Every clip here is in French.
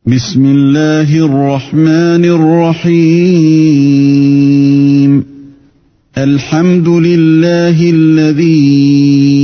بسم الله الرحمن الرحيم الحمد لله الذي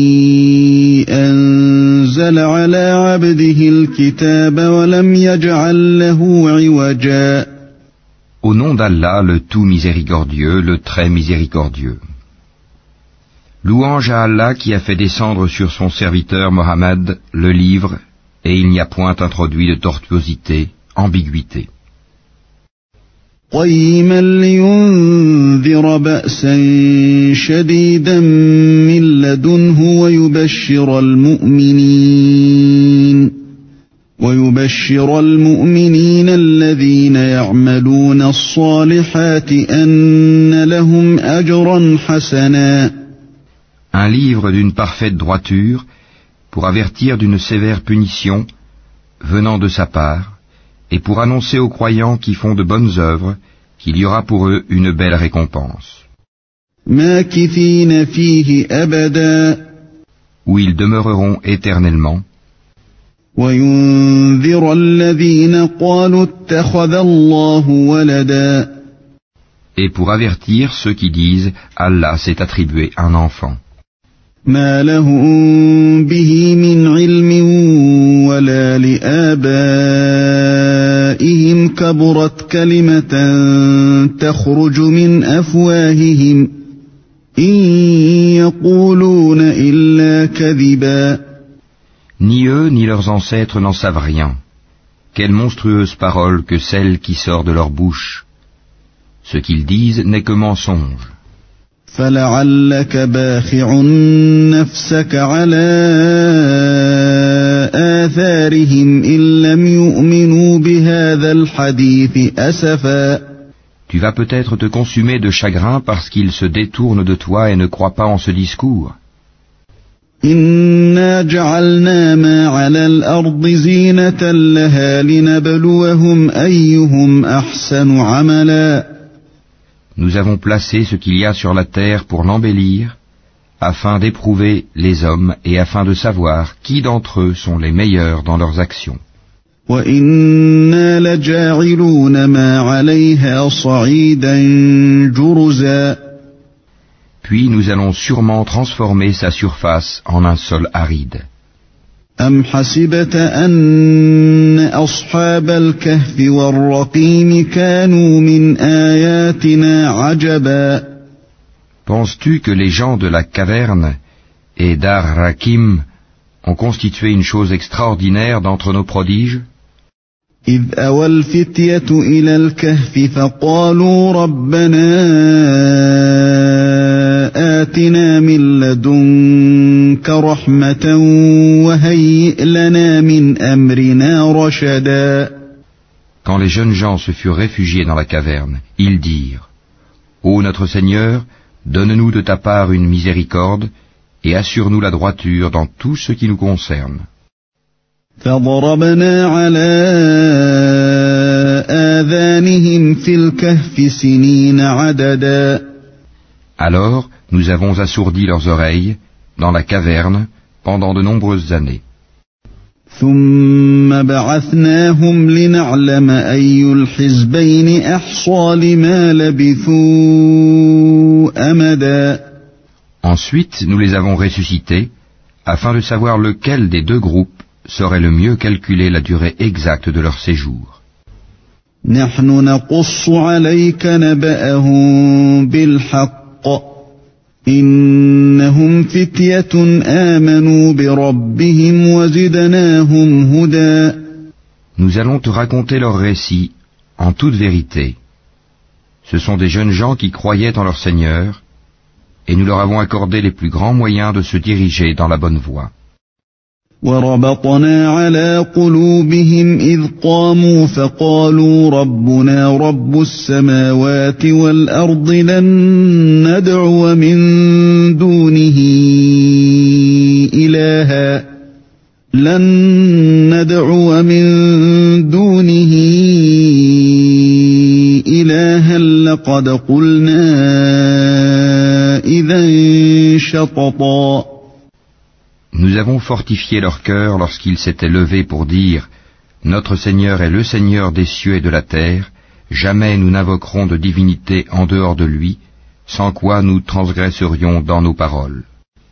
أنزل على عبده الكتاب ولم يجعل له عوجا. Au nom d'Allah, le tout miséricordieux, le très miséricordieux. Louange à Allah qui a fait descendre sur son serviteur Mohammed le livre, et il n'y a point introduit de tortuosité, ambiguïté. قيما لينذر بأسا شديدا من لدنه ويبشر المؤمنين الذين يعملون الصالحات أن لهم أجرا حسنا. Un livre d'une parfaite droiture pour avertir d'une sévère punition venant de sa part et pour annoncer aux croyants qui font de bonnes œuvres qu'il y aura pour eux une belle récompense. ماكثين فيه أبدا. Où ils demeureront éternellement. وينذر الذين قالوا اتخذ الله ولدا. Et pour avertir ceux qui disent Allah s'est attribué un enfant. ما لهم به من علم ولا لآبائهم كبرت كلمة تخرج من أفواههم إن يقولون إلا كذبا. Ni eux ni leurs ancêtres n'en savent rien. Quelle monstrueuse parole que celle qui sort de leur bouche. Ce qu'ils disent n'est que mensonge. فلعلك باخع نفسك على آثارهم إن لم يؤمنوا بهذا الحديث أسفا. Tu vas peut-être te consumer de chagrin parce qu'ils se détournent de toi et ne croient pas en ce discours. إنا جعلنا ما على الأرض زينة لها لنبلوهم أيهم أحسن عملا. Nous avons placé ce qu'il y a sur la terre pour l'embellir, afin d'éprouver les hommes et afin de savoir qui d'entre eux sont les meilleurs dans leurs actions. وَإِنَّا لَجَاعِلُونَ مَا عَلَيْهَا صَعِيدًا جُرُزًا. Puis nous allons sûrement transformer sa surface en un sol aride. أَمْ حَسِبْتَ أَنَّ أَصْحَابَ الْكَهْفِ وَالرَّقِيمِ كَانُوا مِنْ آيَاتِنَا عَجَبًا. Penses-tu que les gens de la caverne et d'Ar-Rakim ont constitué une chose extraordinaire d'entre nos prodiges? إِذْ أَوَى الْفِتْيَةُ إِلَى الْكَهْفِ فَقَالُوا رَبَّنَا آتِنَا مِن لَّدُنكَ رَحْمَةً وَهَيِّئْ لَنَا مِنْ أَمْرِنَا رَشَدًا. Quand les jeunes gens se furent réfugiés dans la caverne, ils dirent: Ô notre Seigneur, donne-nous de ta part une miséricorde et assure-nous la droiture dans tout ce qui nous concerne. فَضَرَبْنَا عَلَى آذَانِهِمْ فِي الْكَهْفِ سِنِينَ عَدَدًا. Alors nous avons assourdi leurs oreilles dans la caverne pendant de nombreuses années. ثُمَّ بَعَثْنَاهُمْ لِنَعْلَمَ أَيُّ الْحِزْبَيْنِ أَحْصَىٰ لِمَا لَبِثُوا أَمَدًا. Ensuite nous les avons ressuscités afin de savoir lequel des deux groupes saurait le mieux calculer la durée exacte de leur séjour. نحن نقص عليك نبأهم بالحق إنهم فتية آمنوا بربهم وزدناهم هدى. Nous allons te raconter leur récit en toute vérité. Ce sont des jeunes gens qui croyaient en leur Seigneur et nous leur avons accordé les plus grands moyens de se diriger dans la bonne voie. وربطنا على قلوبهم إذ قاموا فقالوا ربنا رب السماوات والأرض لن ندعو من دونه إلها لقد قلنا إذا شططا. Nous avons fortifié leur cœur lorsqu'ils s'étaient levés pour dire Notre Seigneur est le Seigneur des cieux et de la terre, jamais nous n'invoquerons de divinité en dehors de lui, sans quoi nous transgresserions dans nos paroles.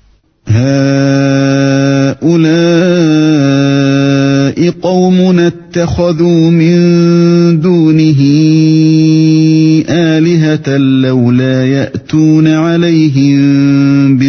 هؤلاء قوم اتخذوا من دونه آلهة لولا يأتون عليهم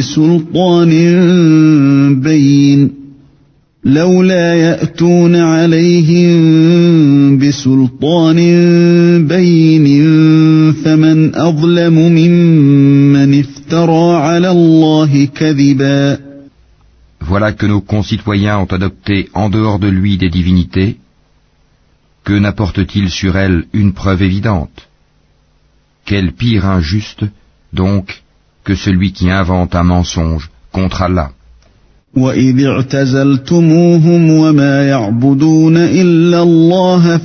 بسلطان بين فمن أظلم ممن افترى على الله كذبا. Voilà que nos concitoyens ont adopté en dehors de lui des divinités. Que n'apporte-t-il sur elles une preuve évidente? Quel pire injuste, donc, que celui qui invente un mensonge contre Allah. وَإِذِ اعْتَزَلْتُمُوهُمْ وَمَا يَعْبُدُونَ إِلَّا اللَّهَ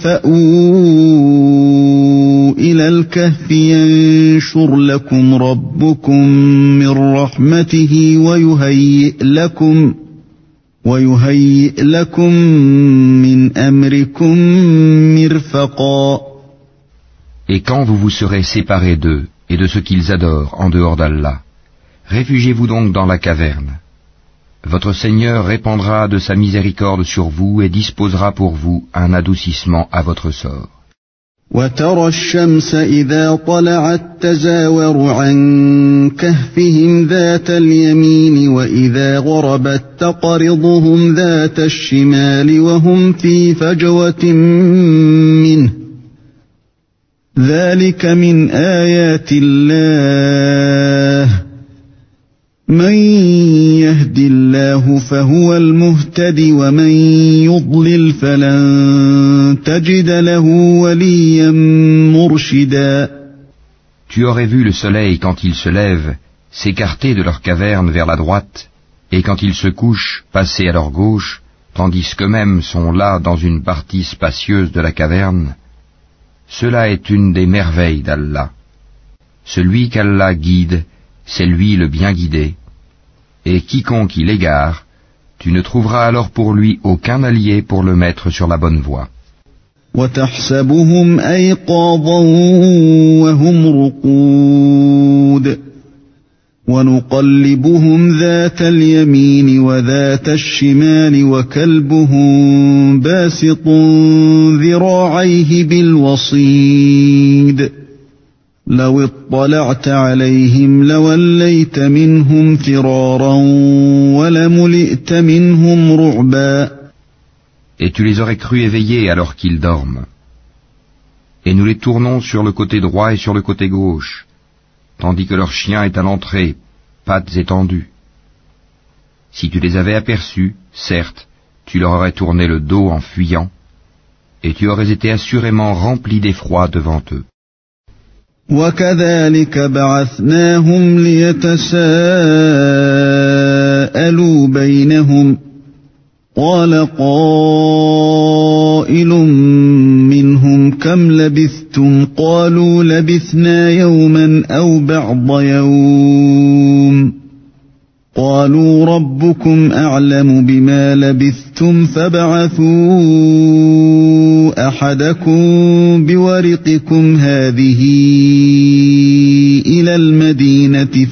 فَأْوُوا إِلَى الْكَهْفِ يَنشُرْ لَكُمْ رَبُّكُمْ مِنْ رَحْمَتِهِ وَيُهَيِّئْ لَكُمْ مِنْ أَمْرِكُمْ مِرْفَقًا. Et quand vous vous serez séparés d'eux et de ce qu'ils adorent en dehors d'Allah, réfugiez-vous donc dans la caverne. Votre Seigneur répandra de sa miséricorde sur vous et disposera pour vous un adoucissement à votre sort. وَتَرَى الشَّمْسَ إِذَا طَلَعَتْ تَزَاوَرُ عَنْ كَهْفِهِمْ ذَاتَ الْيَمِينِ وَإِذَا غَرَبَتْ تَقْرِضُهُمْ ذَاتَ الشِّمَالِ وَهُمْ فِي فَجْوَةٍ مِّنْهُ ذَلِكَ مِنْ آيَاتِ اللَّهِ مَنْ يَهْدِ اللَّهُ فَهُوَ الْمُهْتَدِ وَمَنْ يُضْلِلْ فَلَنْ تَجِدَ لَهُ وَلِيًّا مُرْشِدًا. Tu aurais vu le soleil quand il se lève s'écarter de leur caverne vers la droite, et quand il se couche passer à leur gauche, tandis qu'eux-mêmes sont là dans une partie spacieuse de la caverne. Cela est une des merveilles d'Allah. Celui qu'Allah guide, c'est lui le bien guidé. Et quiconque il égare, tu ne trouveras alors pour lui aucun allié pour le mettre sur la bonne voie. وَتَحْسَبُهُمْ أَيْقَاظًا وَهُمْ رُقُودٌ وَنُقَلِّبُهُمْ ذَاتَ الْيَمِينِ وَذَاتَ الشِّمَالِ وَكَلْبُهُمْ بَاسِطٌ ذِرَاعَيْهِ بِالْوَصِيدِ لَوِ اطَّلَعْتَ عَلَيْهِمْ لَوَلَّيْتَ مِنْهُمْ فِرَارًا وَلَمُلِئْتَ مِنْهُمْ رُعْبًا. Et tu les aurais crus éveillés alors qu'ils dorment. Et nous les tournons sur le côté droit et sur le côté gauche, tandis que leur chien est à l'entrée, pattes étendues. Si tu les avais aperçus, certes, tu leur aurais tourné le dos en fuyant, et tu aurais été assurément rempli d'effroi devant eux. وَكَذَلِكَ بَعَثْنَاهُمْ لِيَتَسَاءَلُوا بَيْنَهُمْ قَالَ قَائِلٌ مِّنْهُمْ كَمْ لَبِثْتُمْ قَالُوا لَبِثْنَا يَوْمًا أَوْ بَعْضَ يَوْمٍ قَالُوا رَبُّكُمْ أَعْلَمُ بِمَا لَبِثْتُمْ فَابْعَثُوا أَحَدَكُمْ بِوَرِقِكُمْ هَذِهِ إِلَى الْمَدِينَةِ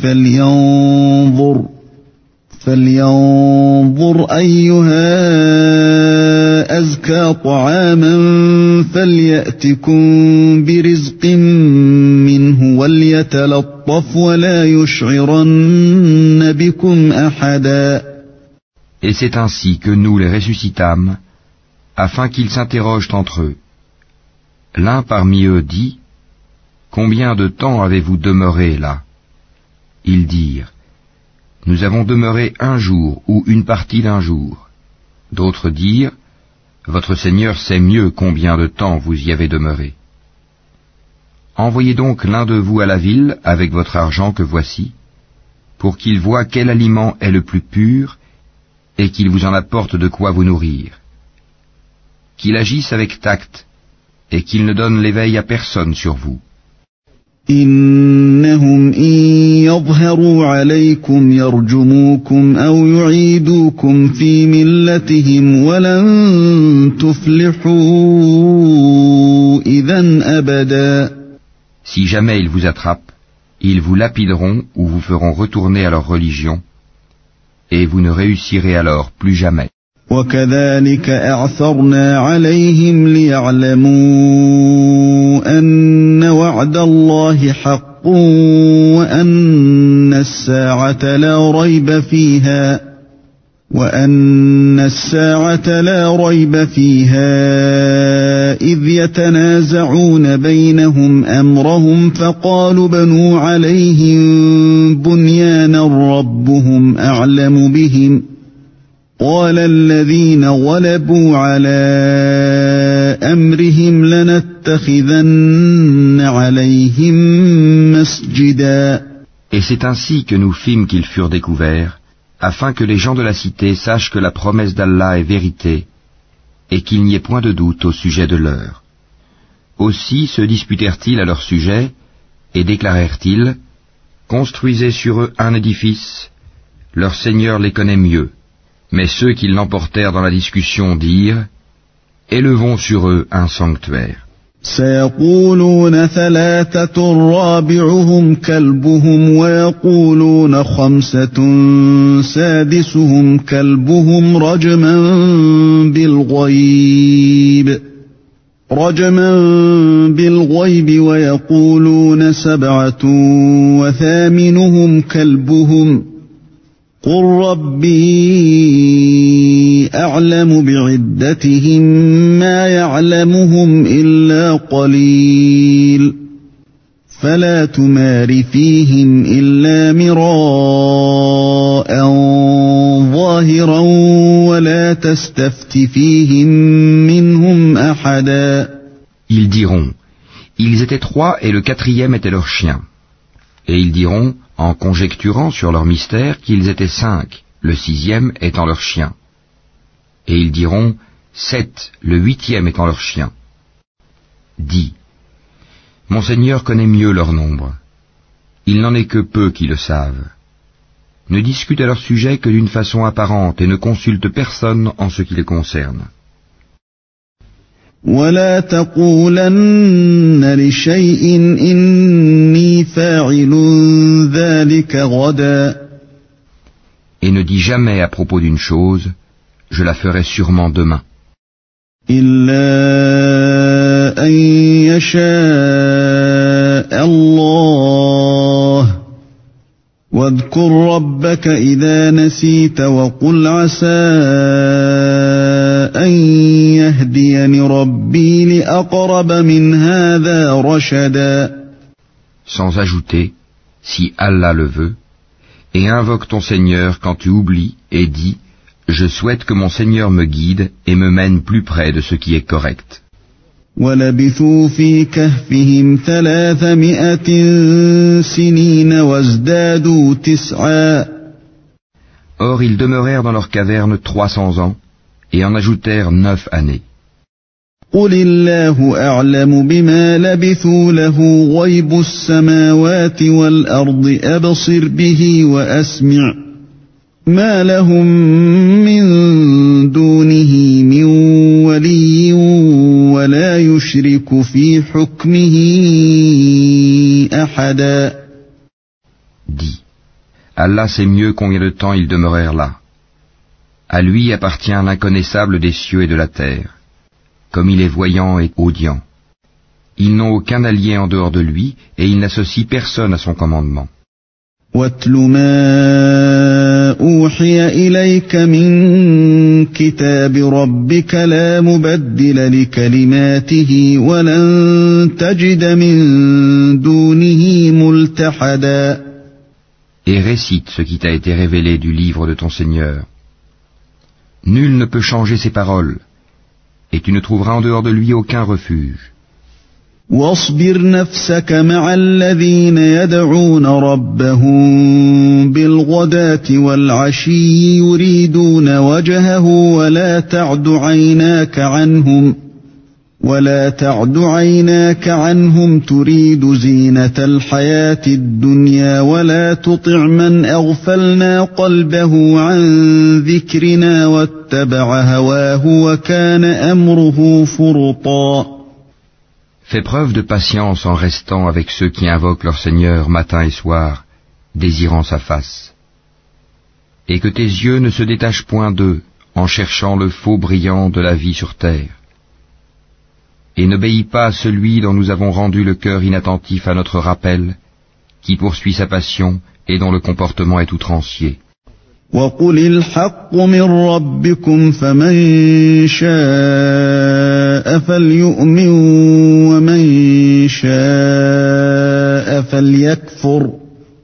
فَلْيَنظُرْ أَيُّهَا أَزْكَى طَعَامًا فَلْيَأْتِكُمْ بِرِزْقٍ مِّنْهُ وَلْيَتَلَطَّفْ وَلَا يُشْعِرَنَّ بِكُمْ أَحَدًا. Et c'est ainsi que nous les ressuscitâmes, afin qu'ils s'interrogent entre eux. L'un parmi eux dit, « Combien de temps avez-vous demeuré là ?» Ils dirent, « Nous avons demeuré un jour ou une partie d'un jour. » D'autres dirent, « Votre Seigneur sait mieux combien de temps vous y avez demeuré. » Envoyez donc l'un de vous à la ville avec votre argent que voici, pour qu'il voie quel aliment est le plus pur et qu'il vous en apporte de quoi vous nourrir. Qu'il agisse avec tact et qu'il ne donne l'éveil à personne sur vous. إنهم إن يظهروا عليكم يرجموكم أو يعيدوكم في ملتهم ولن تفلحوا إذن أبدا. Si jamais ils vous attrapent, ils vous lapideront ou vous feront retourner à leur religion, et vous ne réussirez alors plus jamais. وكذلك أعثرنا عليهم ليعلموا أن وعد الله حق وأن الساعة لا ريب فيها إذ يتنازعون بينهم أمرهم فقالوا بنوا عليهم بنيانا ربهم أعلم بهم قال الذين غلبوا على أمرهم لنتخذن عليهم مسجدا. Et c'est ainsi que nous fîmes qu'ils furent découverts, afin que les gens de la cité sachent que la promesse d'Allah est vérité, et qu'il n'y ait point de doute au sujet de leur. Aussi se disputèrent-ils à leur sujet, et déclarèrent-ils, construisez sur eux un édifice, leur Seigneur les connaît mieux. Mais ceux qui l'emportèrent dans la discussion dirent, élevons sur eux un sanctuaire. سيقولون ثلاثة رابعهم كلبهم ويقولون خمسة سادسهم كلبهم رجما بالغيب ويقولون سبعة وثامنهم كلبهم قل ربي أعلم بعدتهم ما يعلمهم إلا قليل فلا تمار فيهم إلا مراء ظاهرا ولا تستفت فيهم منهم أحدا. Ils diront, ils étaient 3 et le 4e était leur chien. Et ils diront, en conjecturant sur leur mystère, qu'ils étaient 5, le 6e étant leur chien. Et ils diront, 7, le 8e étant leur chien. Dis, mon Seigneur connaît mieux leur nombre. Il n'en est que peu qui le savent. Ne discute à leur sujet que d'une façon apparente et ne consulte personne en ce qui les concerne. ولا تقولن لشيء إني فاعل ذلك غدا. Et ne dis jamais à propos d'une chose, je la ferai sûrement demain. إلا أن يشاء الله واذكر ربك إذا نسيت وقل عسى أن يهديني ربي لأقرب من هذا رشدا. Sans ajouter, si Allah le veut, et invoque ton Seigneur quand tu oublies et dis, je souhaite que mon Seigneur me guide et me mène plus près de ce qui est correct. وَلَبِثُوا فِي كَهْفِهِمْ 300 سِنِينَ وَازْدَادُوا 9. Or ils demeurèrent dans leur caverne 300 ans, et en ajoutèrent 9 années. قُلِ اللَّهُ أَعْلَمُ بِمَا لَبِثُوا لَهُ غَيْبُ السَّمَاوَاتِ وَالْأَرْضِ أَبْصِرْ بِهِ وَأَسْمِعْ مَا لَهُم مِّن دُونِهِ مِن وَلِيٍّ وَلَا يُشْرِكُ فِي حُكْمِهِ أَحَدًا. Dis, Allah sait mieux combien de temps ils demeurèrent là. À lui appartient l'inconnaissable des cieux et de la terre, comme il est voyant et audient. Ils n'ont aucun allié en dehors de lui, et il n'associe personne à son commandement. وَاتْلُ مَا أُوحِيَ إِلَيْكَ مِنْ كِتَابِ رَبِّكَ لَا مُبَدِّلَ لِكَلِمَاتِهِ وَلَنْ تَجِدَ مِنْ دُونِهِ مُلْتَحَدًا. Et récite ce qui t'a été révélé du livre de ton Seigneur. Nul ne peut changer ses paroles, et tu ne trouveras en dehors de lui aucun refuge. واصبر نفسك مع الذين يدعون ربهم بالغداة والعشي يريدون وجهه ولا تعد عيناك ولا تعد عيناك عنهم تريد زينة الحياة الدنيا ولا تطع من أغفلنا قلبه عن ذكرنا واتبع هواه وكان أمره فرطا. Fais preuve de patience en restant avec ceux qui invoquent leur Seigneur matin et soir, désirant sa face. Et que tes yeux ne se détachent point d'eux en cherchant le faux brillant de la vie sur terre. Et n'obéis pas à celui dont nous avons rendu le cœur inattentif à notre rappel, qui poursuit sa passion et dont le comportement est outrancier. وَقُلِ الْحَقُّ مِنْ رَبِّكُمْ فَمَنْ شَاءَ فَلْيُؤْمِنْ وَمَنْ شَاءَ فَلْيَكْفُرْ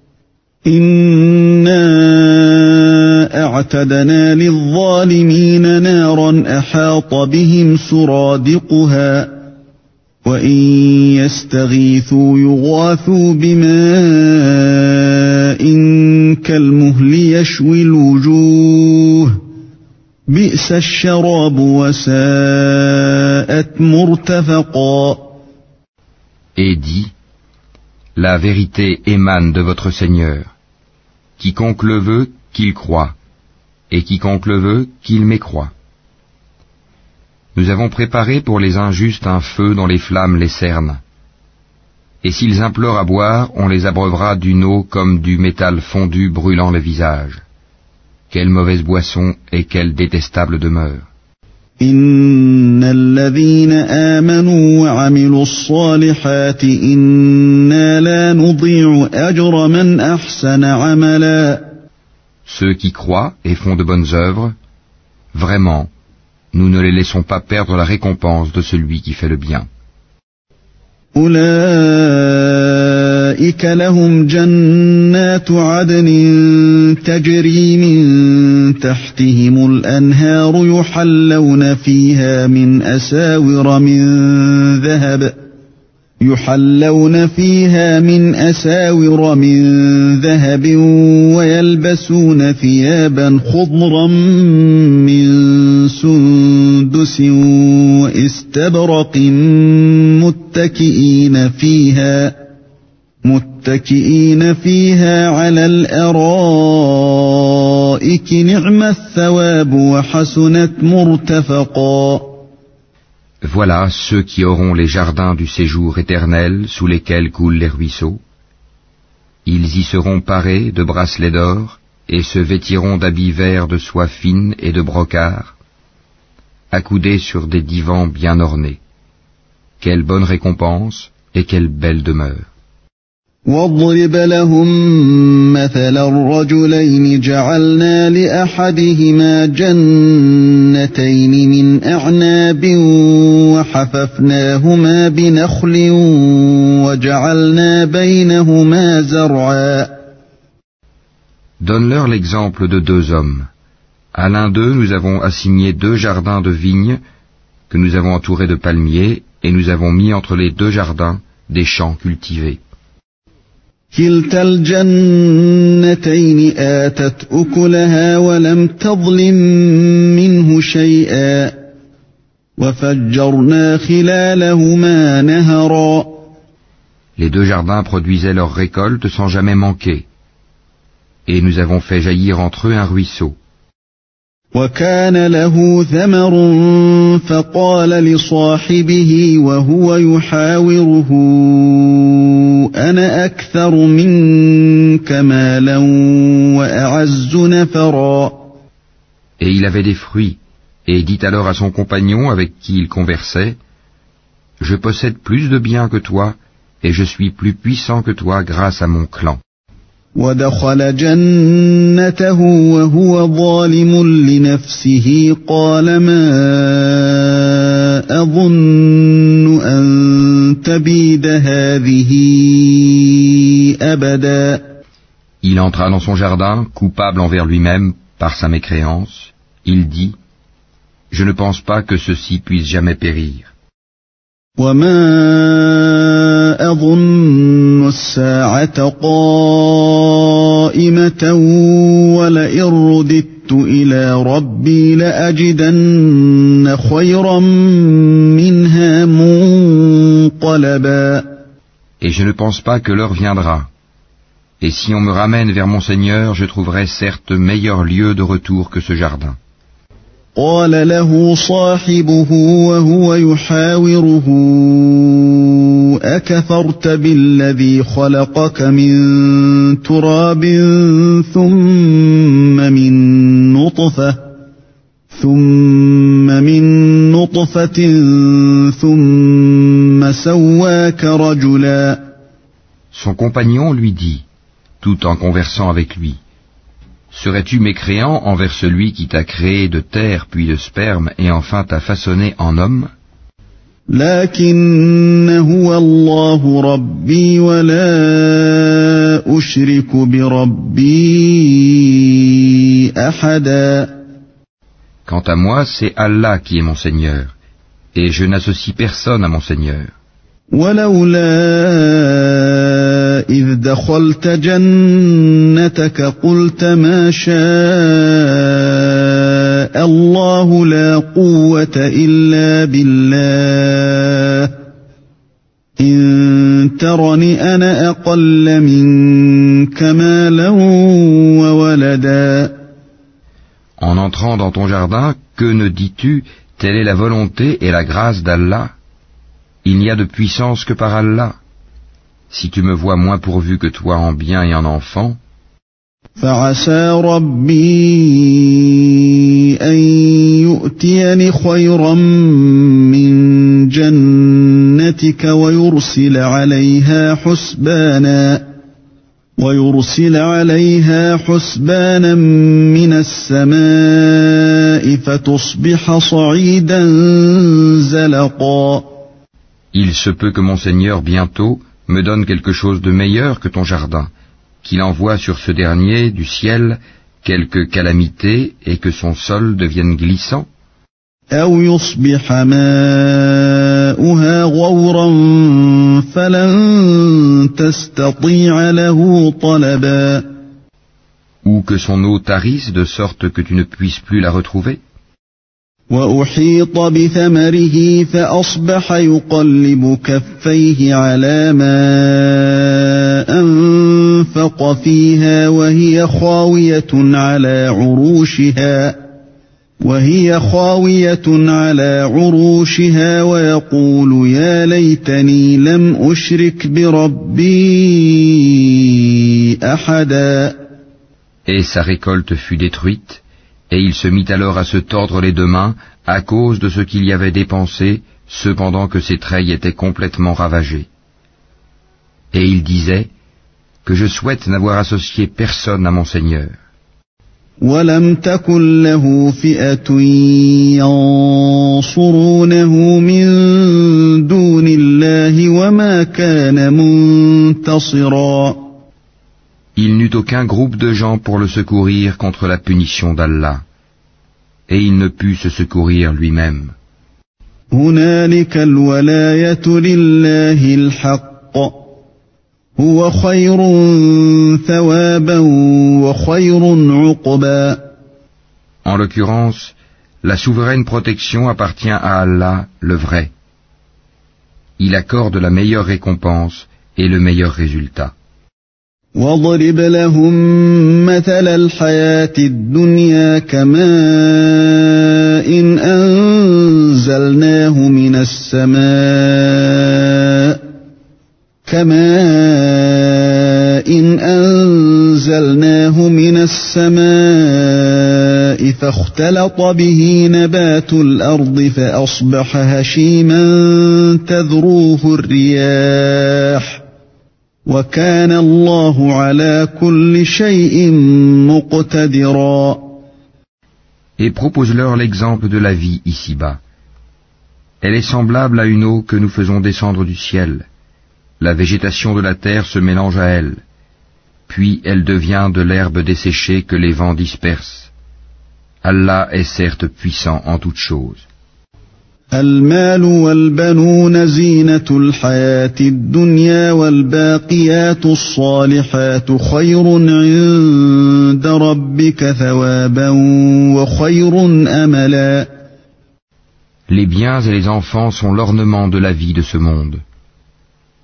إِنَّا أَعْتَدْنَا لِلظَّالِمِينَ نَارًا أَحَاطَ بِهِمْ سُرَادِقُهَا وَإِنْ يَسْتَغِيثُوا يُغَاثُوا بِمَاءٍ كَالْمُهْلِ يَشْوِي الْوُجُوهَ بِئْسَ الشَّرَابُ وَسَاءَتْ مُرْتَفَقًا. Et dis, la vérité émane de votre Seigneur. Quiconque le veut, qu'il croie, et quiconque le veut, qu'il mécroie. Nous avons préparé pour les injustes un feu dont les flammes les cernent. Et s'ils implorent à boire, on les abreuvera d'une eau comme du métal fondu brûlant le visage. Quelle mauvaise boisson et quelle détestable demeure. Inna alladhina amanu wa amilu s-salihati inna la nudhi'u ajra man ahsana amala. Ceux qui croient et font de bonnes œuvres, vraiment, nous ne les laissons pas perdre la récompense de celui qui fait le bien. أولئك لهم جنات عدن تجري من تحتهم الأنهار يحلون فيها من أساور من ذهب ويلبسون ثيابا خضرا من سندس واستبرق متكئين فيها على الأرائك نعم الثواب وحسنت مرتفقا. Voilà ceux qui auront les jardins du séjour éternel sous lesquels coulent les ruisseaux. Ils y seront parés de bracelets d'or et se vêtiront d'habits verts de soie fine et de brocart, accoudés sur des divans bien ornés. Quelle bonne récompense et quelle belle demeure. واضرب لهم مثلا الرجلين جعلنا لأحدهما جنتين من أعناب وحففناهما بنخل وجعلنا بينهما زرعا. Donne-leur l'exemple de deux hommes. À l'un d'eux, nous avons assigné 2 jardins de vignes que nous avons entourés de palmiers et nous avons mis entre les 2 jardins des champs cultivés. كلتا الجنتين آتت أكلها ولم تظلم منه شيئا وفجرنا خلالهما نهرا. Les 2 jardins produisaient leur récolte sans jamais manquer, et nous avons fait jaillir entre eux un ruisseau. وكان له ثمر فقال لصاحبه وهو يحاوره أنا أكثر منك مالا وأعز نفرا. Et il avait des fruits, et dit alors à son compagnon avec qui il conversait, je possède plus de biens que toi, et je suis plus puissant que toi grâce à mon clan. ودخل جنته وهو ظالم لنفسه قال ما أظن أن تبيد هذه أبدا. Il entra dans son jardin, coupable envers lui-même par sa mécréance. Il dit, je ne pense pas que ceci puisse jamais périr. وما أظن الساعة قائمة ولئن رددت إلى ربي لأجدن خيرا منها طلبا. Et je ne pense pas que l'heure viendra. Et si on me ramène vers mon Seigneur, je trouverai certes meilleur lieu de retour que ce jardin. قال له صاحبه وهو يحاوره أكفرت بالذي خلقك من تراب ثم من نطفة ثم سواك رجلا. Son compagnon lui dit, tout en conversant avec lui, « Serais-tu mécréant envers celui qui t'a créé de terre puis de sperme et enfin t'a façonné en homme ? لكن هو الله ربي ولا أشرك بربي أحدا. Quant à moi, c'est Allah qui est mon Seigneur, et je n'associe personne à mon Seigneur. ولولا إذ دخلت جنتك قلت ما شاء الله لا قوة إلا بالله إن ترني أنا أقل منك مالا وولدا. En entrant dans ton jardin, que ne dis-tu, telle est la volonté et la grâce d'Allah ? Il n'y a de puissance que par Allah. Si tu me vois moins pourvu que toi en bien et en enfants, فعسى ربي أن يؤتيني خيرا من جنتك ويرسل عليها حسبانا من السماء فتصبح صعيدا زلقا. il se peut que mon Seigneur bientôt me donne quelque chose de meilleur que ton jardin, qu'il envoie sur ce dernier du ciel quelque calamité et que son sol devienne glissant. أو يصبح ماؤها غورا فلن تستطيع له طلبا. Ou que son eau tarisse de sorte que tu ne puisses plus la retrouver. وأحيط بثمره فأصبح يقلب كفيه على ما أنفق فيها وهي خاوية على عروشها ويقول يا ليتني لم أشرك بربي أحدا. Et sa récolte fut détruite, et il se mit alors à se tordre les deux mains à cause de ce qu'il y avait dépensé, cependant que ses treilles étaient complètement ravagées. Et il disait, que je souhaite n'avoir associé personne à mon Seigneur. وَلَمْ تَكُنْ لَهُ فِئَةٌ يَنصُرُونَهُ مِنْ دُونِ اللَّهِ وَمَا كَانَ مُنْتَصِرًا. Il n'eut aucun groupe de gens pour le secourir contre la punition d'Allah, et il ne put se secourir lui-même. هُنَالِكَ الْوَلَايَةُ لِلَّهِ الْحَقِّ هُوَ خَيْرٌ ثَوَابًا وَخَيْرٌ عُقْبًا. En l'occurrence, la souveraine protection appartient à Allah, le vrai. Il accorde la meilleure récompense et le meilleur résultat. وَاضْرِبْ لَهُم مَّثَلَ الْحَيَاةِ الدُّنْيَا كَمَاءٍ أنزلناه من السماء فاختلط به نبات الأرض فأصبح هشيما تذروه الرياح وكان الله على كل شيء مقتدرا. Et propose-leur l'exemple de la vie ici-bas. Elle est semblable à une eau que nous faisons descendre du ciel. La végétation de la terre se mélange à elle, puis elle devient de l'herbe desséchée que les vents dispersent. Allah est certes puissant en toutes choses. المال والبنون زينة الحياة الدنيا والباقيات الصالحات خير عند ربك ثوابا وخير أملا. Les biens et les enfants sont l'ornement de la vie de ce monde.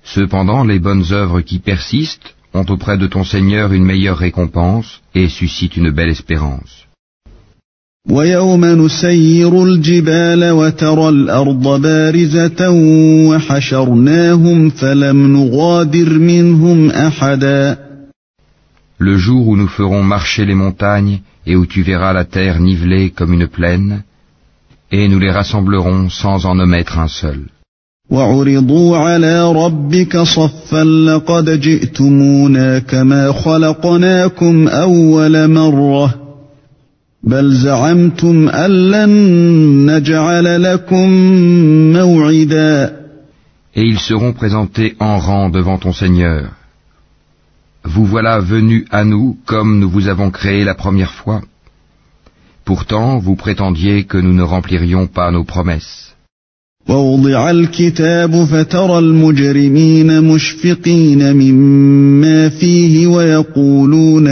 Cependant, les bonnes œuvres qui persistent ont auprès de ton Seigneur une meilleure récompense et suscitent une belle espérance. ويوم نسير الجبال وترى الأرض بارزة وحشرناهم فلم نغادر منهم أحدا. Le jour où nous ferons marcher les montagnes et où tu verras la terre nivelée comme une plaine, et nous les rassemblerons sans en omettre un seul. وعرضوا على ربك صفا لقد جئتمونا كما خلقناكم أول مرة بل زعمتم أن لن نجعل لكم موعدا. Et ils seront présentés en rang devant ton Seigneur. Vous voilà venus à nous comme nous vous avons créé la première fois. Pourtant, vous prétendiez que nous ne remplirions pas nos promesses. ووضع الكتاب فترى المجرمين مشفقين مما فيه ويقولون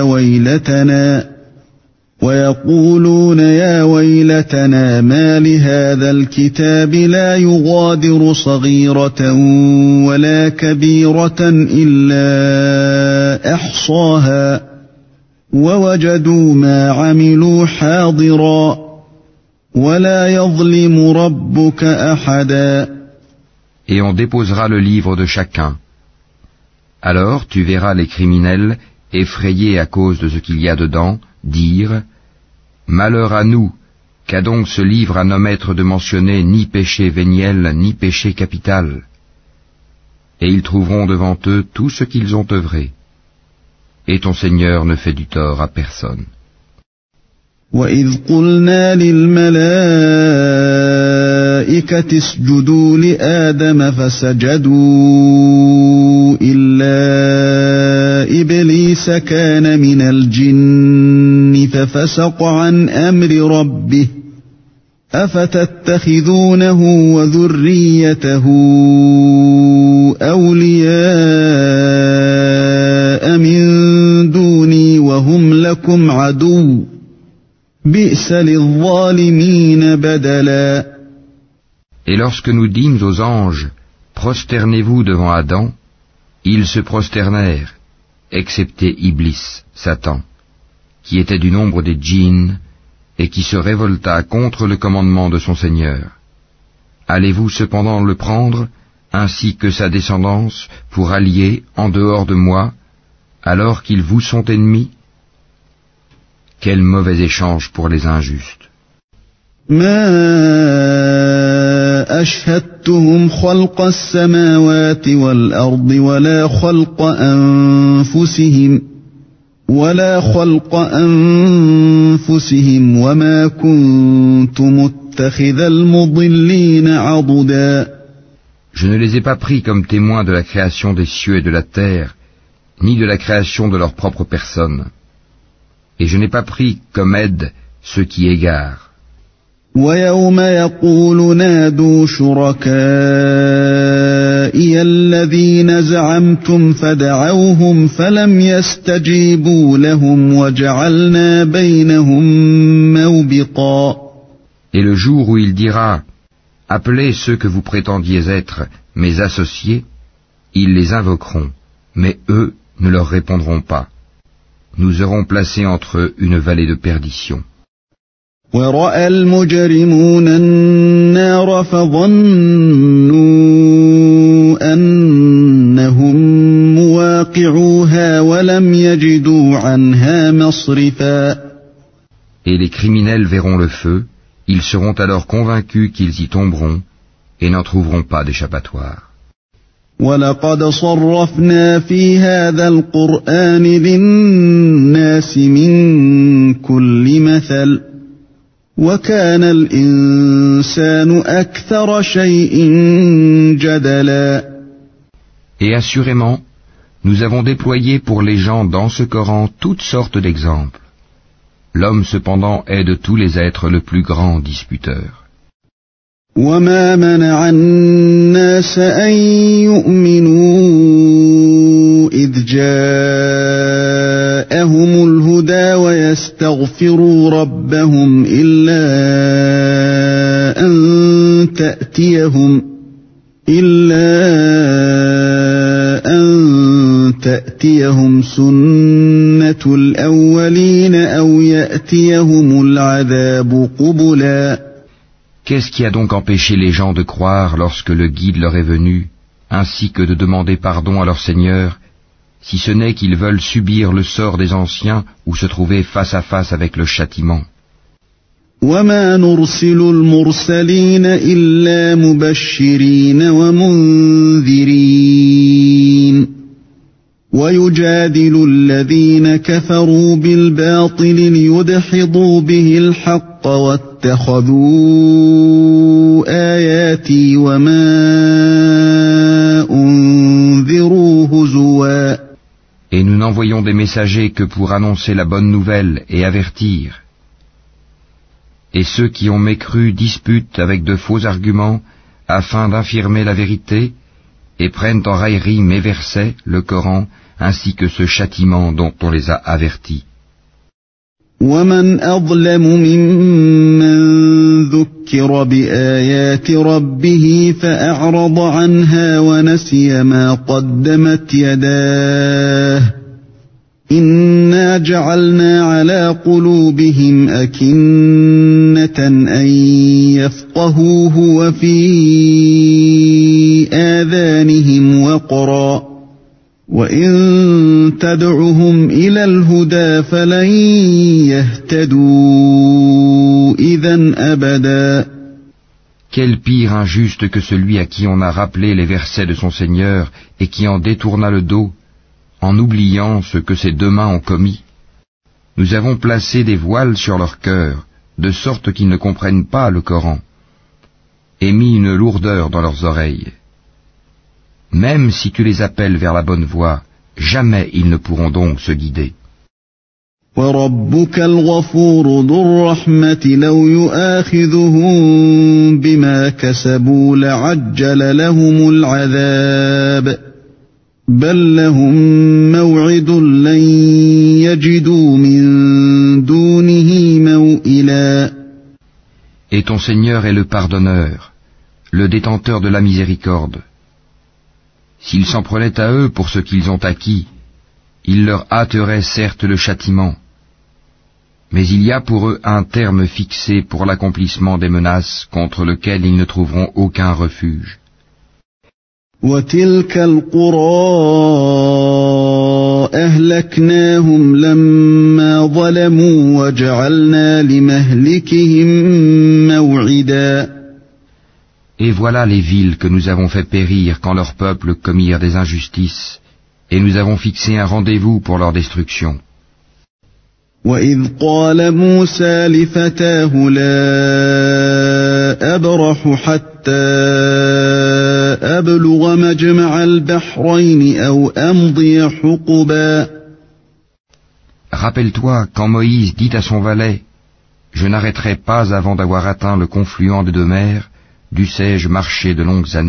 يا ويلتنا ما لهذا الكتاب لا يغادر صغيرة ولا كبيرة إلا أحصاها ووجدوا ما عملوا حاضرا ولا يظلم ربك أحدا. Et on déposera le livre de chacun. Alors tu verras les criminels, effrayés à cause de ce qu'il y a dedans, dire « Malheur à nous, qu'a donc ce livre à n'omettre de mentionner ni péché véniel, ni péché capital ?» Et ils trouveront devant eux tout ce qu'ils ont œuvré. Et ton Seigneur ne fait du tort à personne. وَإِذْ قُلْنَا لِلْمَلَائِكَةِ اسْجُدُوا لِآدَمَ فَسَجَدُوا إِلَّا إِبْلِيسَ كَانَ مِنَ الْجِنِّ فَفَسَقَ عَنْ أَمْرِ رَبِّهِ أَفَتَتَّخِذُونَهُ وَذُرِّيَّتَهُ أَوْلِيَاءَ مِن دُونِي وَهُمْ لَكُمْ عَدُوٌّ بِئْسَ لِلظَّالِمِينَ بَدَلًا. Et lorsque nous dîmes aux anges, prosternez-vous devant Adam, ils se prosternèrent, excepté Iblis, Satan, qui était du nombre des djinns, et qui se révolta contre le commandement de son Seigneur. Allez-vous cependant le prendre, ainsi que sa descendance, pour allier en dehors de moi, alors qu'ils vous sont ennemis? Quel mauvais échange pour les injustes. ما أشهدتهم خلق السماوات والأرض ولا خلق أنفسهم وما كنت متخذ المضلين عضدا. Je ne les ai pas pris comme témoins de la création des cieux et de la terre, ni de la création de leur propre personne. Et je n'ai pas pris comme aide ceux qui égarent. وَيَوْمَ يَقُولُ نَادُوا شُرَكَائِيَ الَّذِينَ زَعَمْتُمْ فَدَعَوْهُمْ فَلَمْ يَسْتَجِيبُوا لَهُمْ وَجَعَلْنَا بَيْنَهُمْ مَوْبِقًا. Et le jour où il dira « Appelez ceux que vous prétendiez être mes associés », ils les invoqueront, mais eux ne leur répondront pas. Nous aurons placé entre eux une vallée de perdition. وَرَأَى الْمُجْرِمُونَ النَّارَ فَظَنُّوا أَنَّهُمْ مُوَاقِعُوهَا وَلَمْ يَجِدُوا عَنْهَا مَصْرِفًا. Et les criminels verront le feu, ils seront alors convaincus qu'ils y tomberont et n'en trouveront pas d'échappatoire. وَلَقَدْ صَرَّفْنَا فِي هَذَا الْقُرْآنِ لِلنَّاسِ مِنْ كُلِّ مَثَلٍ وَكَانَ الْإِنسَانُ أَكْثَرَ شَيْءٍ جَدَلًا. Et assurément, nous avons déployé pour les gens dans ce Coran toutes sortes d'exemples. L'homme cependant est de tous les êtres le plus grand disputeur. وَمَا مَنَعَ النَّاسَ أَن يُؤْمِنُوا إِذْ جَاءَهُمُ الْهُدَى وَيَسْتَغْفِرُوا رَبَّهُمْ إِلَّا أَن إلا أن تأتيهم سنة الأولين أو يأتيهم العذاب قبلا. Qu'est-ce qui a donc empêché les gens de croire lorsque le guide leur est venu, ainsi que de demander pardon à leur Seigneur, si ce n'est qu'ils veulent subir le sort des anciens ou se trouver face à face avec le châtiment? وما نرسل المرسلين إلا مبشرين ومنذرين ويجادل الذين كفروا بالباطل ليدحضوا به الحق واتخذوا آياتي وما أنذروا هزوا. Et nous n'envoyons des messagers que pour annoncer la bonne nouvelle et avertir. Et ceux qui ont mécru disputent avec de faux arguments afin d'infirmer la vérité et prennent en raillerie mes versets, le Coran, ainsi que ce châtiment dont on les a avertis. ومن أظلم ممن ذكر بآيات ربه فأعرض عنها ونسي ما قدمت يداه إنا جعلنا على قلوبهم أكنة أن يفقهوه وفي آذانهم وقرا وإن تدعهم إلى الهدى فلن يهتدوا إذا أبدا. Quel pire injuste que celui à qui on a rappelé les versets de son Seigneur et qui en détourna le dos, en oubliant ce que ses deux mains ont commis. Nous avons placé des voiles sur leur cœur, de sorte qu'ils ne comprennent pas le Coran, et mis une lourdeur dans leurs oreilles. Même si tu les appelles vers la bonne voie, jamais ils ne pourront donc se guider. وَرَبُّكَ الْغَفُورُ ذُو الرَّحْمَةِ لَوْ يُؤَاخِذُهُم بِمَا كَسَبُوا لَعَجَّلَ لَهُمُ الْعَذَابَ بَل لَّهُم مَّوْعِدٌ لَّن يَجِدُوا مِن دُونِهِ مَوْئِلًا. Et ton Seigneur est le pardonneur, le détenteur de la miséricorde. S'ils s'en prenaient à eux pour ce qu'ils ont acquis, il leur hâterait certes le châtiment. Mais il y a pour eux un terme fixé pour l'accomplissement des menaces contre lequel ils ne trouveront aucun refuge. وَتِلْكَ الْقُرَىٰ أَهْلَكْنَاهُمْ لَمَّا ظَلَمُوا وَجَعَلْنَا لِمَهْلِكِهِم مَّوْعِدًا. Et voilà les villes que nous avons fait périr quand leurs peuples commirent des injustices, et nous avons fixé un rendez-vous pour leur destruction. وَإِذْ قَالَ مُوسَى لِفَتَاهُ لَا أَبْرَحُ حَتَّى أَبْلُغَ مَجْمَعَ الْبَحْرَيْنِ أَوْ أَمْضِيَ حُقُبًا. Rappelle-toi quand Moïse dit à son valet, « Je n'arrêterai pas avant d'avoir atteint le confluent des deux mers, dussé-je marcher de longues années. »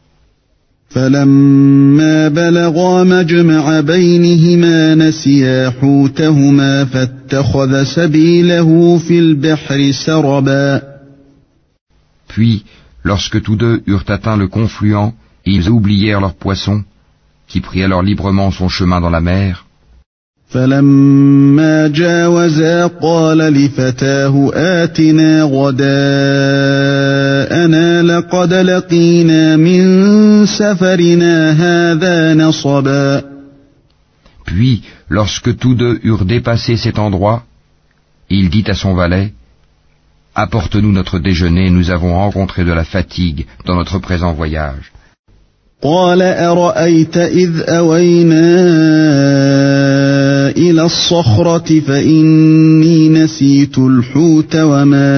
فَلَمَّا بَلَغَا مَجْمَعَ بَيْنِهِمَا نَسِيَا حُوتَهُمَا فَاتَّخَذَ سَبِيلَهُ فِي الْبَحْرِ سَرَبًا. Puis, lorsque tous deux eurent atteint le confluent, ils oublièrent leurs poissons, qui prit alors librement son chemin dans la mer. فَلَمَّا جَاوَزَا قَالَ لِفَتَاهُ آتِنَا غَدَاءَنَا لَقَدْ لَقِينَا مِن سَفَرِنَا هَٰذَا نَصَبًا. Puis, lorsque tous deux eurent dépassé cet endroit, il dit à son valet, « Apporte-nous notre déjeuner, nous avons rencontré de la fatigue dans notre présent voyage. » قال أرأيت إذ أوينا إلى الصخرة فإني نسيت الحوت وما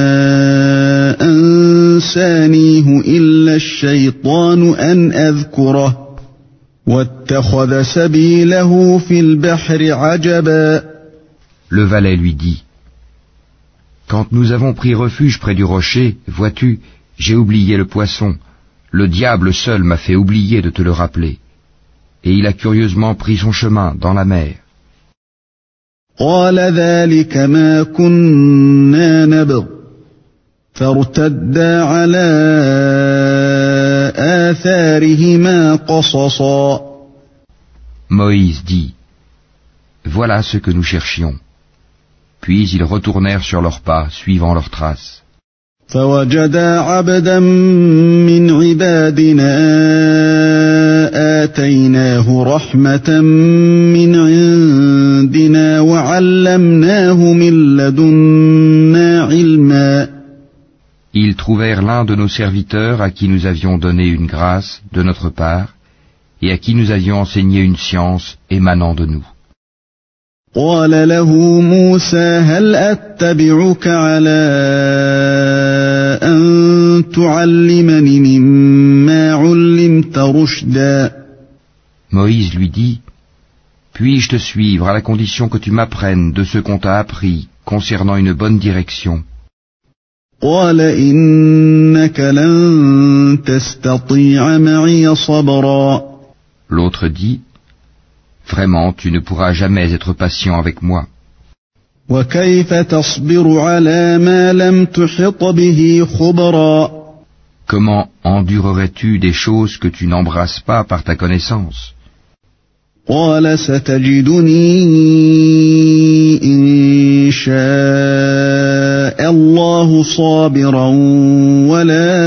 أنسانيه إلا الشيطان أن أذكره واتخذ سبيله في البحر عجبا. Le valet lui dit, « Quand nous avons pris refuge près du rocher, vois-tu, j'ai oublié le poisson. Le diable seul m'a fait oublier de te le rappeler. » Et il a curieusement pris son chemin dans la mer. قال ذلك ما كنا نبغ فارتدا على آثارهما قصصا. Moïse dit, voilà ce que nous cherchions. Puis ils retournèrent sur leurs pas, suivant leurs traces. فوجدا عبدا من عبادنا آتيناه رحمة من عندنا وعلمناه من لدنا علما. Ils trouvèrent l'un de nos serviteurs à qui nous avions donné une grâce de notre part et à qui nous avions enseigné une science émanant de nous. قال له موسى هل أتبعك على أن تعلمني مما علمت رشدا. Moïse lui dit, puis-je te suivre à la condition que tu m'apprennes de ce qu'on t'a appris concernant une bonne direction? قال إنك لن تستطيع معي صبرا. L'autre dit, vraiment tu ne pourras jamais être patient avec moi. وكيف تصبر على ما لم تحط به خبرا. Comment endurerais-tu des choses que tu n'embrasses pas par ta connaissance? قال ستجدني إن شاء الله صابرا ولا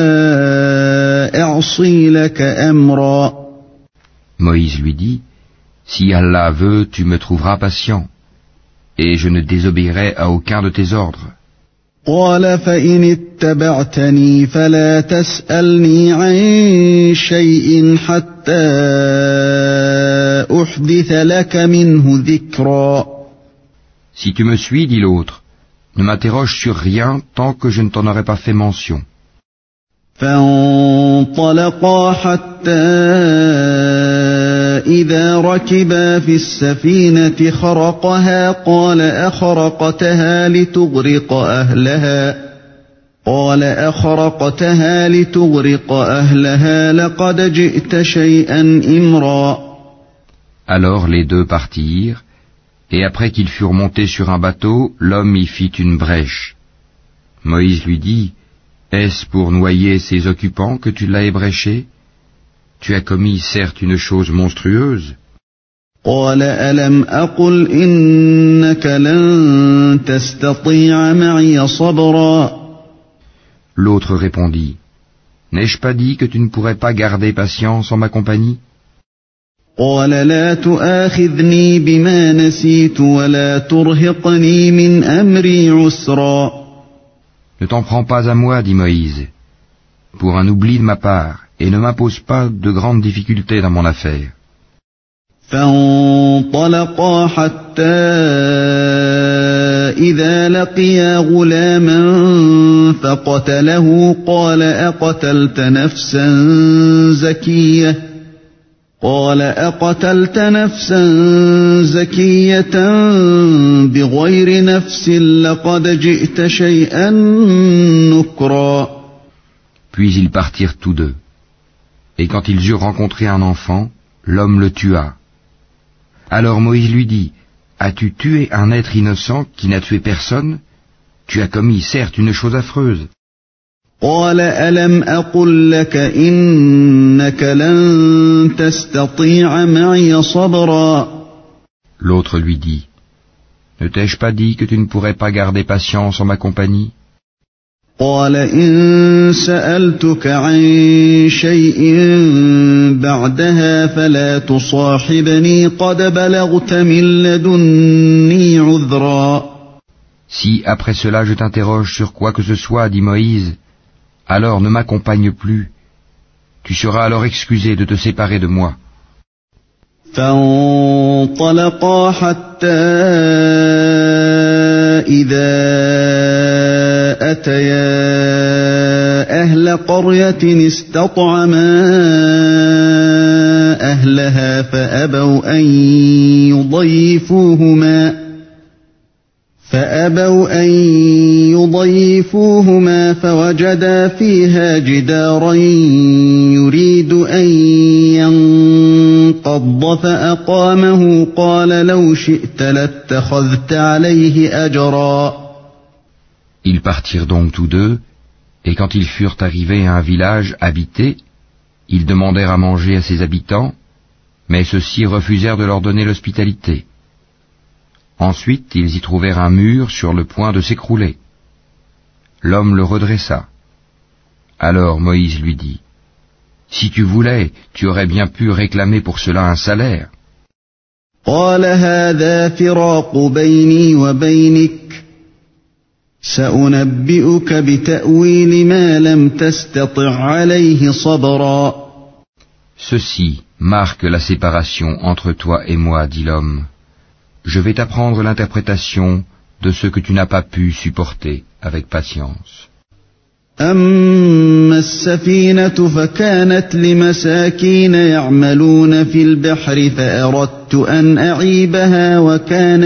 أعصي لك أمرا. Moïse lui dit, si Allah veut, tu me trouveras patient, et je ne désobéirai à aucun de tes ordres. قال فإن اتبعتني فلا تسألني عن شيء حتى أحدث لك منه ذكرا. Si tu me suis, dit l'autre, ne m'interroge sur rien tant que je ne t'en aurai pas fait mention. فانطلقا حتى إذا ركبا في السفينة خرقها قال أخرقتها لتغرق أهلها لقد جئت شيئا إمرا. Alors les deux partirent, et après qu'ils furent montés sur un bateau, l'homme y fit une brèche. Moïse lui dit, est-ce pour noyer ses occupants que tu l'as ébréché? Tu as commis certes une chose monstrueuse. قال ألم أقل إنك لن تستطيع معي صبرا. L'autre répondit, n'ai-je pas dit que tu ne pourrais pas garder patience en ma compagnie? قال لا تؤاخذني بما نسيت ولا ترهقني من أمري عسرا. Ne t'en prends pas à moi, dit Moïse, pour un oubli de ma part, et ne m'impose pas de grandes difficultés dans mon affaire. فانطلقا حتى إذا لقيا غلاما فقتله قال أقتلت نفسا زكية بغير نفس لقد جئت شيئا نكرا. Puis ils partirent tous deux. Et quand ils eurent rencontré un enfant, l'homme le tua. Alors Moïse lui dit, as-tu tué un être innocent qui n'a tué personne? Tu as commis certes une chose affreuse. قال ألم أقل لك إنك لن تستطيع معي صبرا. L'autre lui dit, ne t'ai-je pas dit que tu ne pourrais pas garder patience en ma compagnie? قال إن سألتك عن شيء بعدها فلا تصاحبني قد بلغت من لدني عذرا. Si après cela je t'interroge sur quoi que ce soit, dit Moïse, alors ne m'accompagne plus. Tu seras alors excusé de te séparer de moi. فانطلقا حتى إذا أتيا أهل قرية استطعما أهلها فأبوا أن يضيفوهما فوجدا فيها جدارا يريد أن ينقض فأقامه قال لو شئت لاتخذت عليه أجرا. Ils partirent donc tous deux, et quand ils furent arrivés à un village habité, Ils demandèrent à manger à ses habitants, mais ceux-ci refusèrent de leur donner l'hospitalité. Ensuite, ils y trouvèrent un mur sur le point de s'écrouler. L'homme le redressa. Alors Moïse lui dit, « Si tu voulais, tu aurais bien pu réclamer pour cela un salaire. » قال هذا فراق بيني وبينك سأنبئك بتأويل ما لم تستطع عليه صبرا. Ceci marque la séparation entre toi et moi, dit l'homme. Je vais t'apprendre l'interprétation de ce que tu n'as pas pu supporter avec patience. أما السفينة فكانت لمساكين يعملون في البحر فأردت أن أعيبها وكان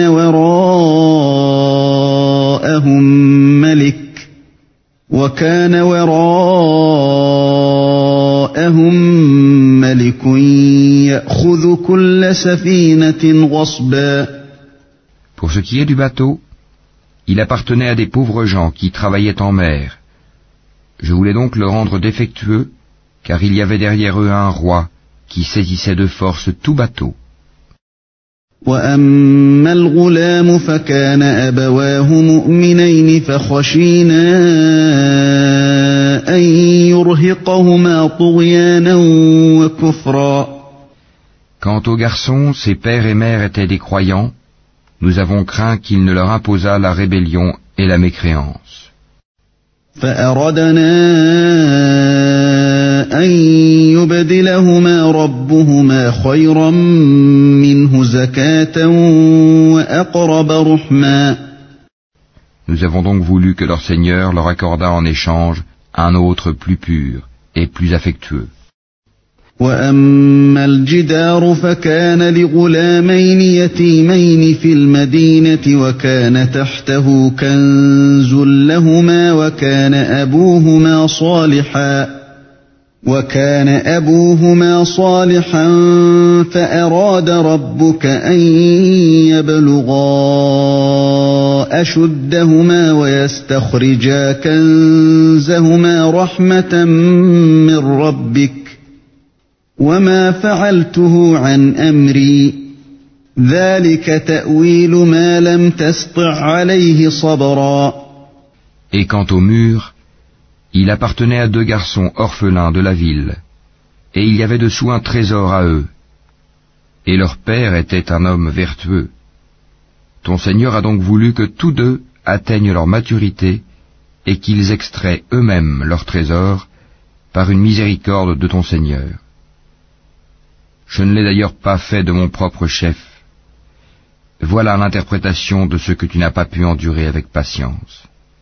وراءهم ملك يأخذ كل سفينة غصبا. Pour ce qui est du bateau, il appartenait à des pauvres gens qui travaillaient en mer. Je voulais donc le rendre défectueux, car il y avait derrière eux un roi qui saisissait de force tout bateau. وأما الغلام فكان أبواه مؤمنين فخشينا أن يرهقهما طغيانا وكفرا. Quant aux garçons, ses pères et mères étaient des croyants. Nous avons craint qu'il ne leur imposât la rébellion et la mécréance. فأردنا أن يبدلهما ربهما خيرا منه زكاة وأقرب رحما. Nous avons donc voulu que leur Seigneur leur accordât en échange un autre plus pur et plus affectueux. وأما الجدار فكان لغلامين يتيمين في المدينة وكان تحته كنز لهما وكان أبوهما صالحا فأراد ربك أن يبلغا أشدهما ويستخرجا كنزهما رحمة من ربك وما فعلته عن أمري ذلك تأويل ما لم تسطع عليه صبرا. Et quant au mur, il appartenait à deux garçons orphelins de la ville, et il y avait dessous un trésor à eux. Et leur père était un homme vertueux. Ton Seigneur a donc voulu que tous deux atteignent leur maturité et qu'ils extraient eux-mêmes leur trésor par une miséricorde de ton Seigneur. Je ne l'ai d'ailleurs pas fait de mon propre chef. Voilà l'interprétation de ce que tu n'as pas pu endurer avec patience.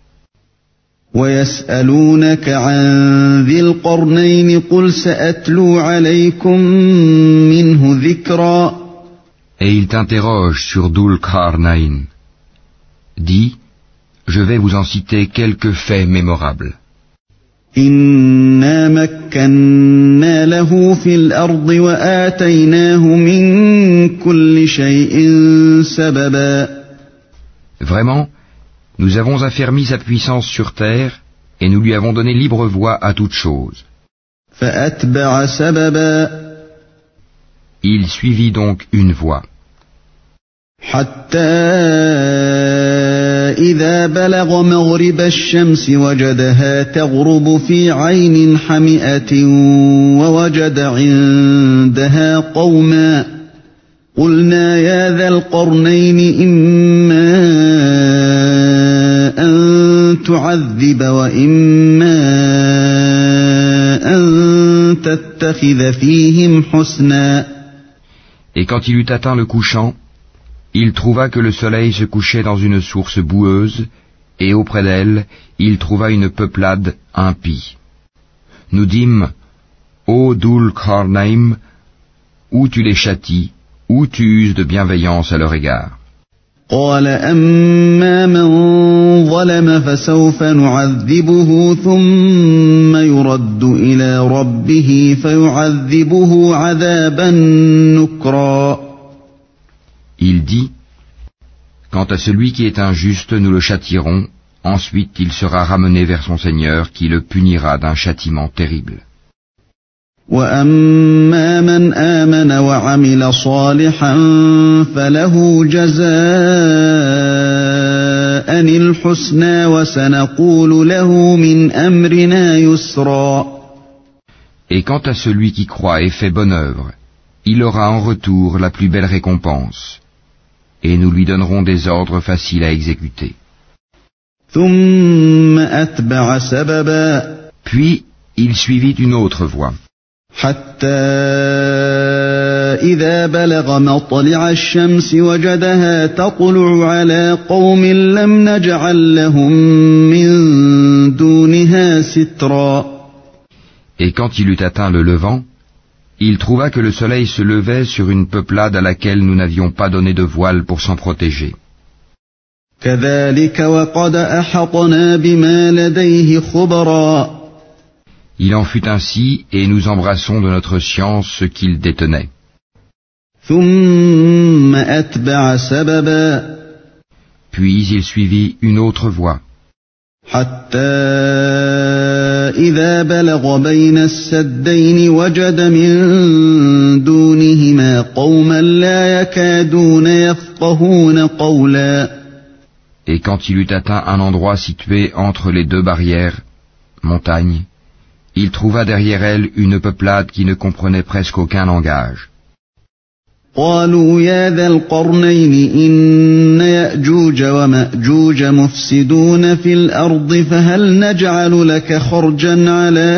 ويسألونك عن ذي القرنين قل سأتلو عليكم منه ذكرا. Et il t'interroge sur Dhul Qarnayn. Dis, je vais vous en citer quelques faits mémorables. إنا مكنا له في الأرض وآتيناه من كل شيء سببا. Vraiment, nous avons affermi sa puissance sur terre et nous lui avons donné libre voie à toute chose. فأتبع سببا. Il suivit donc une voie. حتى إذا بلغ مغرب الشمس وجدها تغرب في عين حمئة ووجد عندها قوما قلنا يا ذا القرنين إما أن تعذب وإما أن تتخذ فيهم حسنا. Et quand il eut atteint le couchant, il trouva que le soleil se couchait dans une source boueuse, et auprès d'elle, il trouva une peuplade impie. Nous dîmes, ô Dhul Qarnayn, ou tu les châties, ou tu uses de bienveillance à leur égard. قال أما من ظلم فسوف نعذبه ثم يرد إلى ربه فيعذبه عذابا نكرا. Il dit, quant à celui qui est injuste, nous le châtierons, ensuite il sera ramené vers son Seigneur qui le punira d'un châtiment terrible. وأما من آمن وعمل صالحا فله جزاء الحسنى وسنقول له من أمرنا يسرا. Et quant à celui qui croit et fait bonne œuvre, il aura en retour la plus belle récompense, et nous lui donnerons des ordres faciles à exécuter. ثم أتبع سببا. Puis il suivit une autre voie, حتى إذا بلغ مطلع الشمس وجدها تطلع على قوم لم نجعل لهم من دونها سترا. et quand il eut atteint le levant, il trouva que le soleil se levait sur une peuplade à laquelle nous n'avions pas donné de voile pour s'en protéger. كذلك وقد أحطنا بما لديه خبرا. Il en fut ainsi, et nous embrassons de notre science ce qu'il détenait. ثم أتبع سببا. Puis il suivit une autre voie, حتى إذا بلغ بين السدين وجد من دونهما قوما لا يكادون يفقهون قولا. et quand il eut atteint un endroit situé entre les deux barrières, montagnes, il trouva derrière elle une peuplade qui ne comprenait presque aucun langage. قالوا يا ذا القرنين إن يأجوج ومأجوج مفسدون في الأرض فهل نجعل لك خرجا على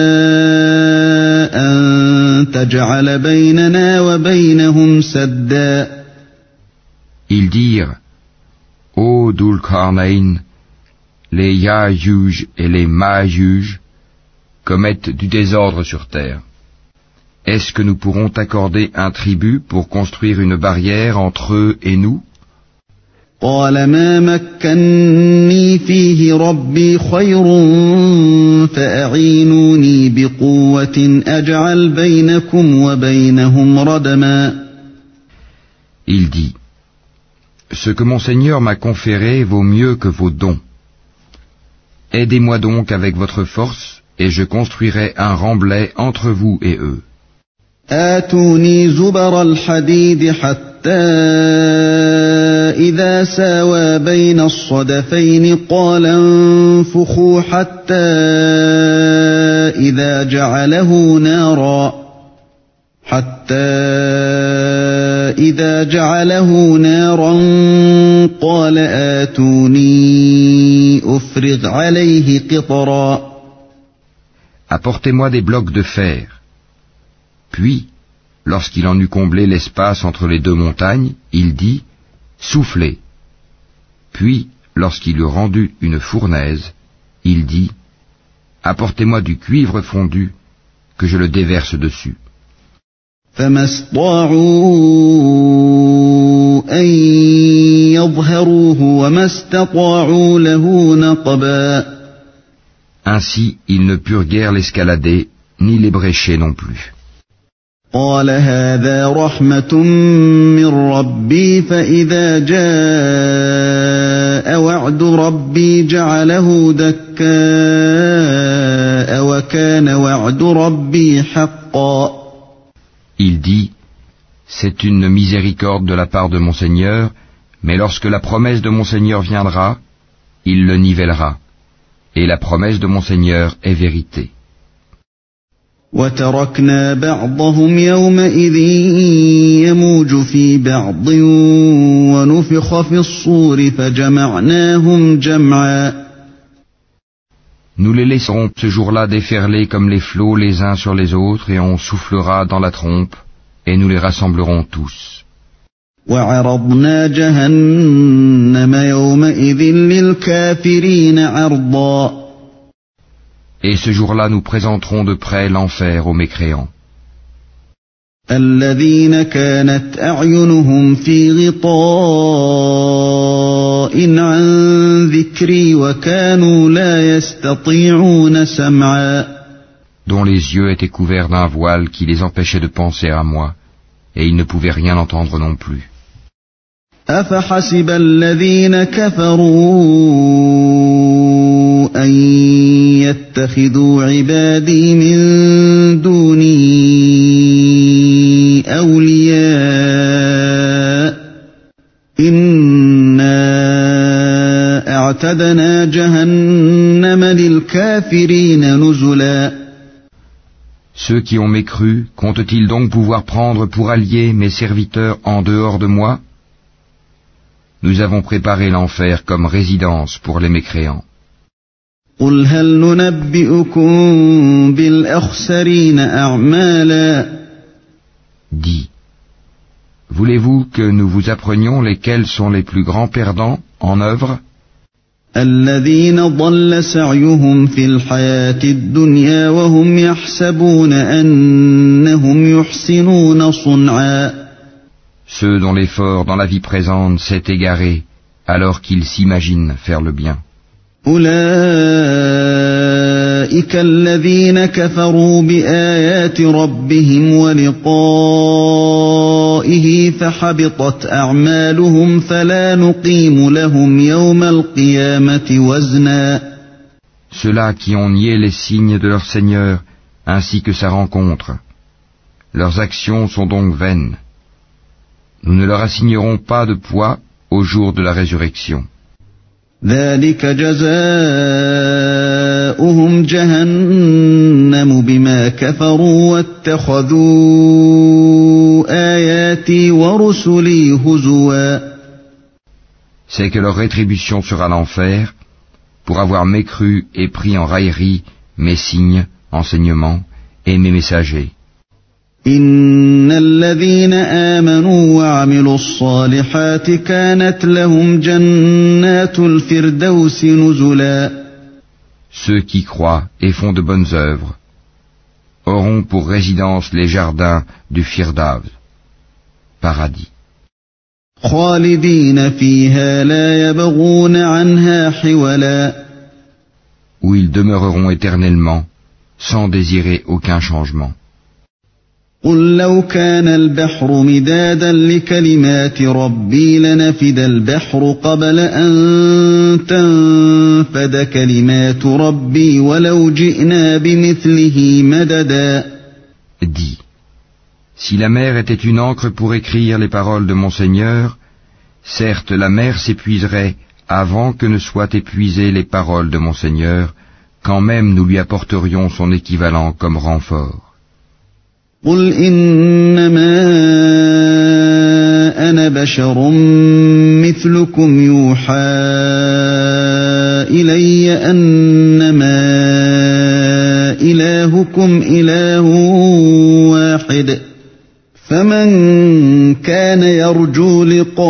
أن تجعل بيننا وبينهم سدا. Ils dirent, Ô Dhul-Qarnayn, les Ya'juj et les Ma'juj commettent du désordre sur terre. Est-ce que nous pourrons t'accorder un tribut pour construire une barrière entre eux et nous? قال ما مكني فيه ربي خير فأعينوني بقوة أجعل بينكم وبينهم ردما. Il dit, ce que mon Seigneur m'a conféré vaut mieux que vos dons. Aidez-moi donc avec votre force, et je construirai un remblai entre vous et eux. آتوني زبر الحديد حتى إذا ساوى بين الصدفين قال انفخوا حتى إذا جعله نارا قال آتوني أفرغ عليه قطرا. Apportez-moi des blocs de fer. Puis, lorsqu'il en eut comblé l'espace entre les deux montagnes, il dit, soufflez. Puis, lorsqu'il eut rendu une fournaise, il dit, apportez-moi du cuivre fondu, que je le déverse dessus. فما استطاعوا أن يظهروه وما استطاعوا له نقبا. Ainsi, ils ne purent guère l'escalader, ni l'ébrécher non plus. قال هذا رحمة من ربي فإذا جاء وعد ربي جعله دكاء وكان وعد ربي حقا. Il dit, c'est une miséricorde de la part de mon Seigneur, mais lorsque la promesse de mon Seigneur viendra, il le nivellera. Et la promesse de mon Seigneur est vérité. وتركنا بعضهم يومئذ يموج في بعض ونفخ في الصور فجمعناهم جمعا. Nous les laisserons ce jour-là déferler comme les flots les uns sur les autres et on soufflera dans la trompe et nous les rassemblerons tous. وعرضنا جهنم يومئذ للكافرين عرضا. Et ce jour-là nous présenterons de près l'enfer aux mécréants. الذين كانت أعينهم في غطاء عن ذكري وكانوا لا يستطيعون سمعا. Dont les yeux étaient couverts d'un voile qui les empêchait de penser à moi, et ils ne pouvaient rien entendre non plus. أفحسب الذين كفروا أن يتخذوا عبادي من دوني وأعتدنا جهنم للكافرين نزلا. Ceux qui ont mécru, comptent-ils donc pouvoir prendre pour alliés mes serviteurs en dehors de moi? Nous avons préparé l'enfer comme résidence pour les mécréants. قل هل ننبئكم بالأخسرين أعمالا. Dis, voulez-vous que nous vous apprenions lesquels sont les plus grands perdants en œuvre? الذين ضل سعيهم في الحياة الدنيا وهم يحسبون أنهم يحسنون صنعا. Ceux dont l'effort dans la vie présente s'est égaré alors qu'ils s'imaginent faire le bien. أولئك الذين كفروا بآيات ربهم ولقائه فحبطت أعمالهم فلا نقيم لهم يوم القيامة وزنا. Ceux-là qui ont nié les signes de leur Seigneur ainsi que sa rencontre, leurs actions sont donc vaines. Nous ne leur assignerons pas de poids au jour de la résurrection. ذلك جزاؤهم جهنم بما كفروا واتخذوا آياتي ورسلي هزوا. C'est que leur rétribution sera l'enfer pour avoir mécru et pris en raillerie mes signes, enseignements et mes messagers. إن الذين آمنوا وعملوا الصالحات كانت لهم جنات الفردوس نزلا. Ceux qui croient et font de bonnes œuvres auront pour résidence les jardins du Firdaus, paradis. خالدين فيها لا يبغون عنها حولا. Où ils demeureront éternellement sans désirer aucun changement. قل لو كان البحر مدادا لكلمات ربي لنفد البحر قبل أن تنفد كلمات ربي ولو جئنا بمثله مددا. Dis, si la mer était une encre pour écrire les paroles de mon Seigneur, certes la mer s'épuiserait avant que ne soient épuisées les paroles de mon Seigneur, quand même nous lui apporterions son équivalent comme renfort. قل إنما أنا بشر مثلكم يوحى إلي أنما إلهكم إله واحد فمن كان يرجو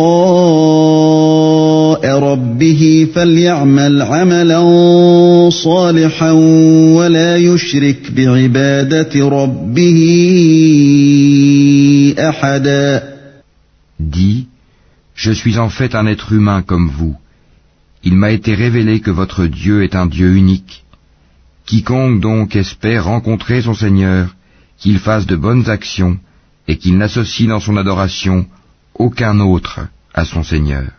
لقاء ربه فليعمل عملا صالحا ولا يشرك بعبادة ربه أحدا. Dis, je suis en fait un être humain comme vous. Il m'a été révélé que votre Dieu est un Dieu unique. Quiconque donc espère rencontrer son Seigneur, qu'il fasse de bonnes actions, et qu'il n'associe dans son adoration aucun autre à son Seigneur.